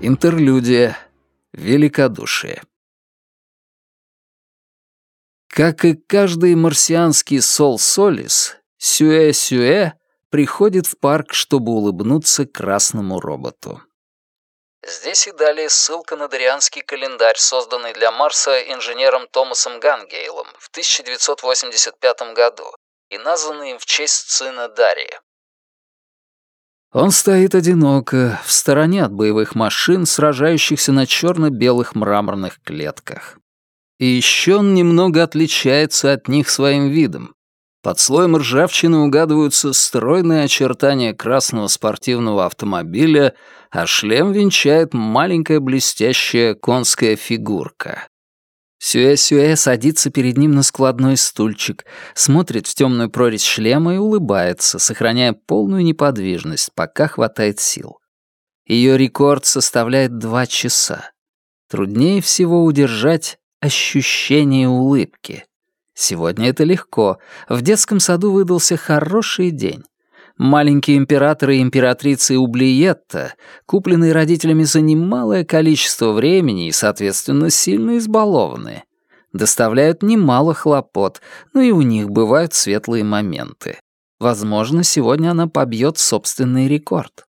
Интерлюдия. Великодушие. Как и каждый марсианский Сол-Солис, Сюэ-Сюэ приходит в парк, чтобы улыбнуться красному роботу. Здесь и далее ссылка на дарианский календарь, созданный для Марса инженером Томасом Гангейлом в 1985 году и названный им в честь сына Дария. Он стоит одиноко, в стороне от боевых машин, сражающихся на черно-белых мраморных клетках. И еще он немного отличается от них своим видом. Под слоем ржавчины угадываются стройные очертания красного спортивного автомобиля, а шлем венчает маленькая блестящая конская фигурка. Сюэ-Сюэ садится перед ним на складной стульчик, смотрит в темную прорезь шлема и улыбается, сохраняя полную неподвижность, пока хватает сил. Ее рекорд составляет 2 часа. Труднее всего удержать ощущение улыбки. Сегодня это легко. В детском саду выдался хороший день. Маленькие императоры и императрицы Ублиетта, купленные родителями за немалое количество времени и, соответственно, сильно избалованные, доставляют немало хлопот, но и у них бывают светлые моменты. Возможно, сегодня она побьет собственный рекорд.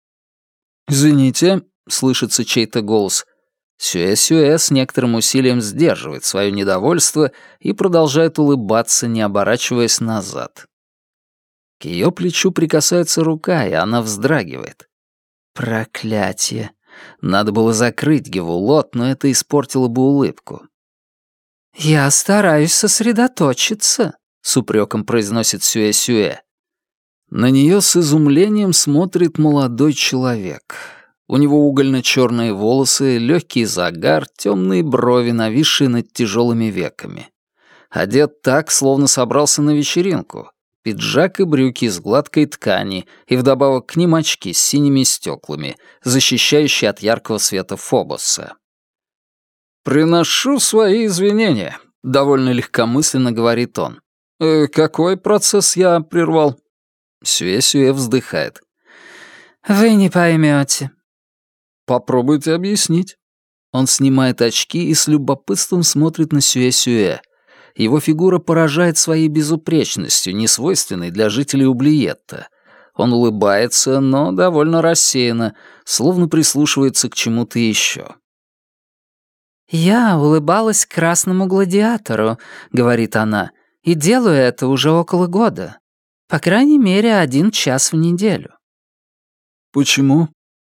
«Извините», — слышится чей-то голос. Сюэ-Сюэ с некоторым усилием сдерживает свое недовольство и продолжает улыбаться, не оборачиваясь назад. К ее плечу прикасается рука, и она вздрагивает. Проклятие. Надо было закрыть Гевулот, но это испортило бы улыбку. «Я стараюсь сосредоточиться», — с упреком произносит Сюэ-Сюэ. На нее с изумлением смотрит молодой человек. У него угольно-черные волосы, легкий загар, темные брови, нависшие над тяжелыми веками. Одет так, словно собрался на вечеринку. Пиджак и брюки из гладкой ткани, и вдобавок к ним очки с синими стеклами, защищающие от яркого света Фобоса. «Приношу свои извинения», — довольно легкомысленно говорит он. «Какой процесс я прервал?» Сюэ-Сюэ вздыхает. «Вы не поймете». «Попробуйте объяснить». Он снимает очки и с любопытством смотрит на Сюэ-Сюэ. Его фигура поражает своей безупречностью, несвойственной для жителей Ублиетта. Он улыбается, но довольно рассеянно, словно прислушивается к чему-то еще. «Я улыбалась красному гладиатору», — говорит она, «и делаю это уже около года. По крайней мере, 1 час в неделю». «Почему?»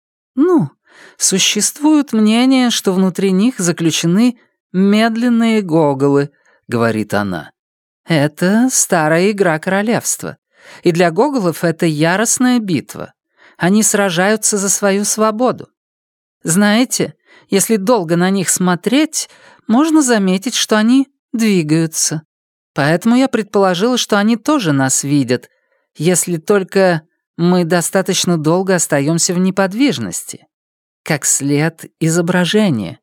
Существует мнение, что внутри них заключены медленные гоголы», — говорит она. «Это старая игра королевства. И для гоголов это яростная битва. Они сражаются за свою свободу. Знаете, если долго на них смотреть, можно заметить, что они двигаются. Поэтому я предположила, что они тоже нас видят, если только мы достаточно долго остаемся в неподвижности, как след изображения».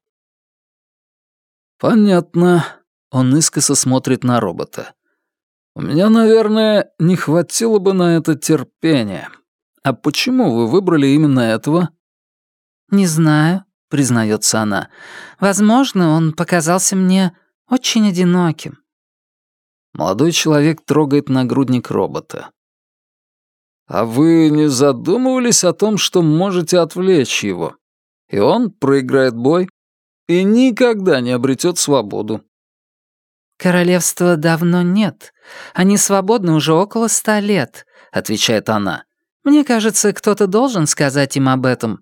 «Понятно». Он искоса смотрит на робота. «У меня, наверное, не хватило бы на это терпения. А почему вы выбрали именно этого?» «Не знаю», — признается она. «Возможно, он показался мне очень одиноким». Молодой человек трогает нагрудник робота. «А вы не задумывались о том, что можете отвлечь его? И он проиграет бой и никогда не обретет свободу». «Королевства давно нет. Они свободны уже около 100 лет», — отвечает она. «Мне кажется, кто-то должен сказать им об этом».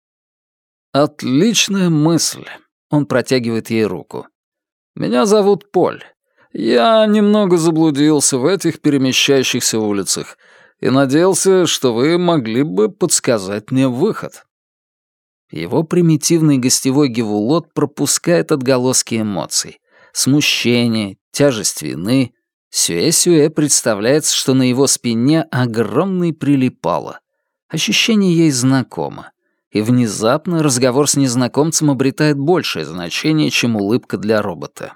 «Отличная мысль», — он протягивает ей руку. «Меня зовут Поль. Я немного заблудился в этих перемещающихся улицах и надеялся, что вы могли бы подсказать мне выход». Его примитивный гостевой Гевулот пропускает отголоски эмоций. Смущение, тяжесть вины. Сюэ-Сюэ представляется, что на его спине огромный прилипало. Ощущение ей знакомо. И внезапно разговор с незнакомцем обретает большее значение, чем улыбка для робота.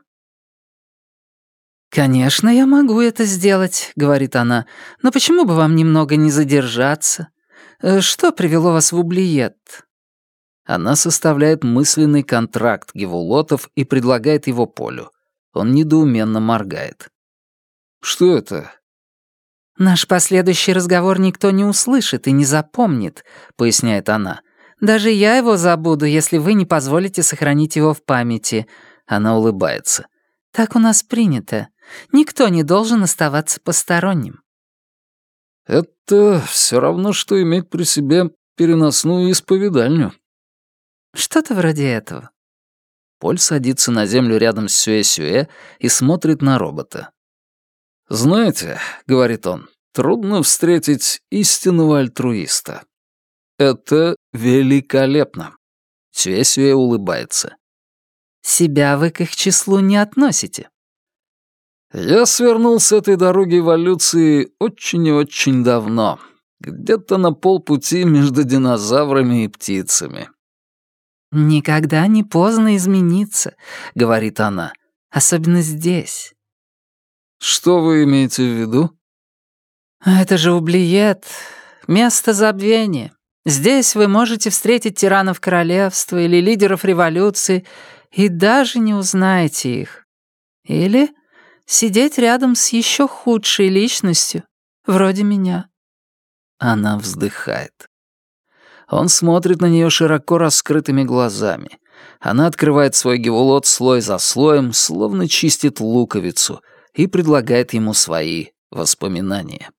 «Конечно, я могу это сделать», — говорит она. «Но почему бы вам немного не задержаться? Что привело вас в Ублиетт?» Она составляет мысленный контракт Гевулотов и предлагает его Полю. Он недоуменно моргает. «Что это?» «Наш последующий разговор никто не услышит и не запомнит», — поясняет она. «Даже я его забуду, если вы не позволите сохранить его в памяти». Она улыбается. «Так у нас принято. Никто не должен оставаться посторонним». «Это все равно, что иметь при себе переносную исповедальню». «Что-то вроде этого». Поль садится на землю рядом с Сюэ-Сюэ и смотрит на робота. «Знаете, — говорит он, — трудно встретить истинного альтруиста. Это великолепно». Сюэ-Сюэ улыбается. «Себя вы к их числу не относите». «Я свернул с этой дороги эволюции очень и очень давно, где-то на полпути между динозаврами и птицами». «Никогда не поздно измениться», — говорит она, — «особенно здесь». «Что вы имеете в виду?» «Это же Ублиет, место забвения. Здесь вы можете встретить тиранов королевства или лидеров революции и даже не узнаете их. Или сидеть рядом с еще худшей личностью, вроде меня». Она вздыхает. Он смотрит на нее широко раскрытыми глазами. Она открывает свой гевулот слой за слоем, словно чистит луковицу, и предлагает ему свои воспоминания.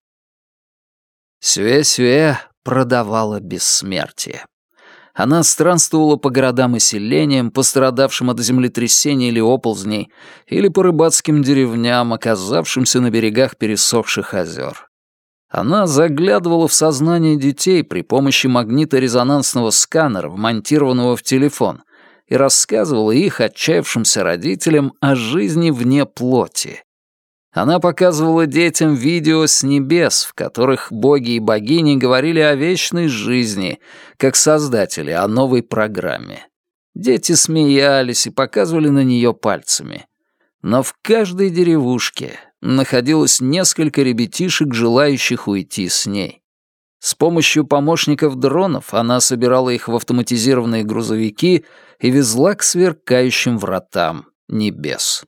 Сюэ-Сюэ продавала бессмертие. Она странствовала по городам и селениям, пострадавшим от землетрясений или оползней, или по рыбацким деревням, оказавшимся на берегах пересохших озер. Она заглядывала в сознание детей при помощи магниторезонансного сканера, вмонтированного в телефон, и рассказывала их отчаявшимся родителям о жизни вне плоти. Она показывала детям видео с небес, в которых боги и богини говорили о вечной жизни, как создатели о новой программе. Дети смеялись и показывали на нее пальцами. Но в каждой деревушке находилось несколько ребятишек, желающих уйти с ней. С помощью помощников дронов она собирала их в автоматизированные грузовики и везла к сверкающим вратам небес.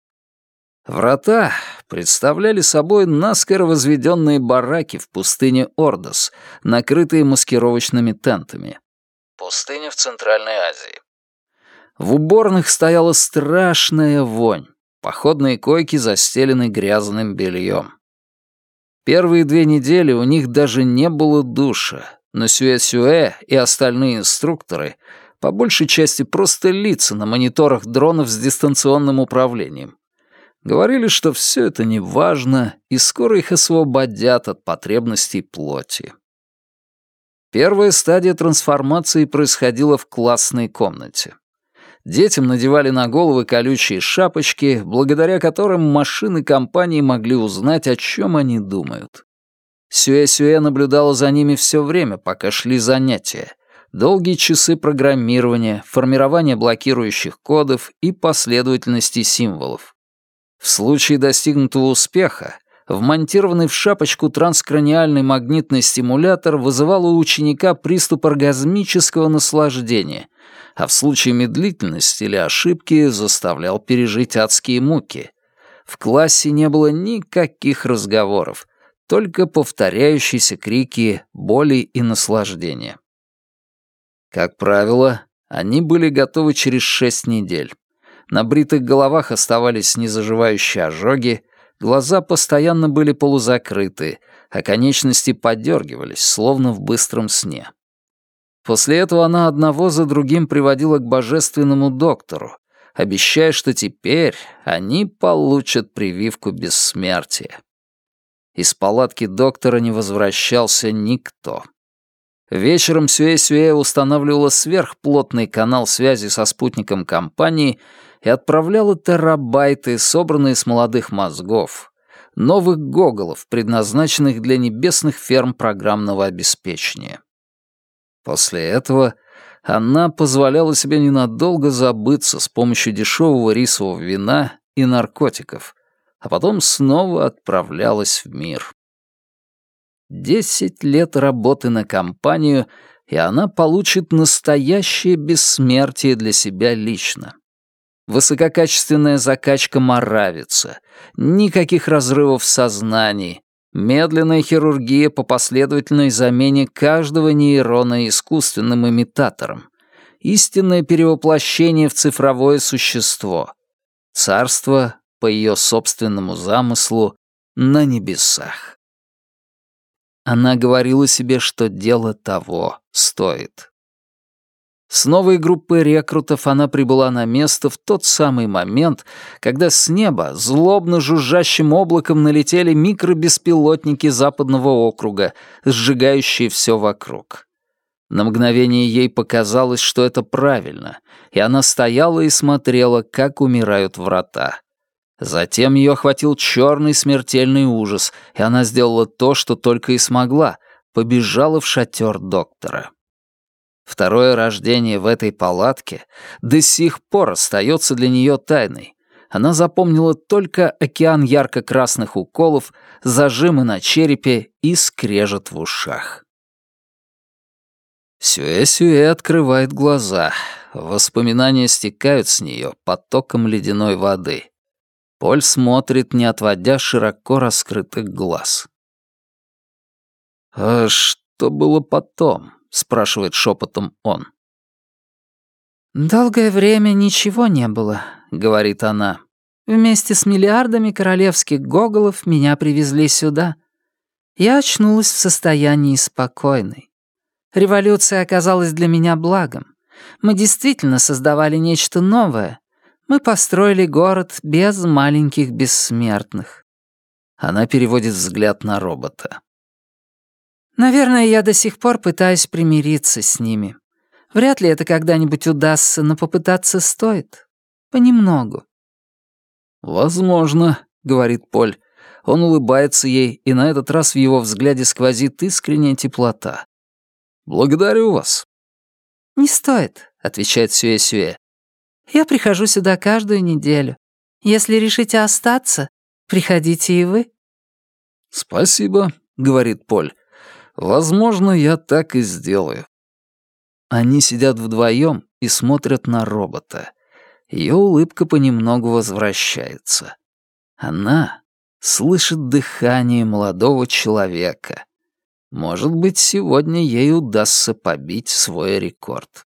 Врата представляли собой наскоро возведенные бараки в пустыне Ордос, накрытые маскировочными тентами. Пустыня в Центральной Азии. В уборных стояла страшная вонь. Походные койки застелены грязным бельем. Первые 2 недели у них даже не было душа, но Сюэ-Сюэ и остальные инструкторы по большей части просто лица на мониторах дронов с дистанционным управлением. Говорили, что все это не важно, и скоро их освободят от потребностей плоти. Первая стадия трансформации происходила в классной комнате. Детям надевали на головы колючие шапочки, благодаря которым машины компании могли узнать, о чем они думают. Сюэ-Сюэ наблюдала за ними все время, пока шли занятия. Долгие часы программирования, формирования блокирующих кодов и последовательности символов. В случае достигнутого успеха, вмонтированный в шапочку транскраниальный магнитный стимулятор вызывал у ученика приступ оргазмического наслаждения, а в случае медлительности или ошибки заставлял пережить адские муки. В классе не было никаких разговоров, только повторяющиеся крики боли и наслаждения. Как правило, они были готовы через 6 недель. На бритых головах оставались незаживающие ожоги, глаза постоянно были полузакрыты, а конечности подергивались, словно в быстром сне. После этого она одного за другим приводила к божественному доктору, обещая, что теперь они получат прививку бессмертия. Из палатки доктора не возвращался никто. Вечером Сюэ-Сюэ устанавливала сверхплотный канал связи со спутником компании и отправляла терабайты, собранные с молодых мозгов, новых гоголов, предназначенных для небесных ферм программного обеспечения. После этого она позволяла себе ненадолго забыться с помощью дешевого рисового вина и наркотиков, а потом снова отправлялась в мир. 10 лет работы на компанию и она получит настоящее бессмертие для себя лично. Высококачественная закачка Моравица, никаких разрывов в сознании, медленная хирургия по последовательной замене каждого нейрона искусственным имитатором, истинное перевоплощение в цифровое существо, царство, по ее собственному замыслу, на небесах. Она говорила себе, что дело того стоит. С новой группой рекрутов она прибыла на место в тот самый момент, когда с неба злобно жужжащим облаком налетели микробеспилотники Западного округа, сжигающие все вокруг. На мгновение ей показалось, что это правильно, и она стояла и смотрела, как умирают врата. Затем ее охватил черный смертельный ужас, и она сделала то, что только и смогла — побежала в шатер доктора. Второе рождение в этой палатке до сих пор остается для нее тайной. Она запомнила только океан ярко-красных уколов, зажимы на черепе и скрежет в ушах. Сюэ-Сюэ открывает глаза. Воспоминания стекают с нее потоком ледяной воды. Поль смотрит, не отводя широко раскрытых глаз. «А что было потом?» — спрашивает шепотом он. «Долгое время ничего не было», — говорит она. «Вместе с миллиардами королевских гоголов меня привезли сюда. Я очнулась в состоянии спокойной. Революция оказалась для меня благом. Мы действительно создавали нечто новое. Мы построили город без маленьких бессмертных». Она переводит взгляд на робота. «Наверное, я до сих пор пытаюсь примириться с ними. Вряд ли это когда-нибудь удастся, но попытаться стоит. Понемногу». «Возможно», — говорит Поль. Он улыбается ей, и на этот раз в его взгляде сквозит искренняя теплота. «Благодарю вас». «Не стоит», — отвечает Сюэ-Сюэ. «Я прихожу сюда каждую неделю. Если решите остаться, приходите и вы». «Спасибо», — говорит Поль. «Возможно, я так и сделаю». Они сидят вдвоем и смотрят на робота. Ее улыбка понемногу возвращается. Она слышит дыхание молодого человека. Может быть, сегодня ей удастся побить свой рекорд.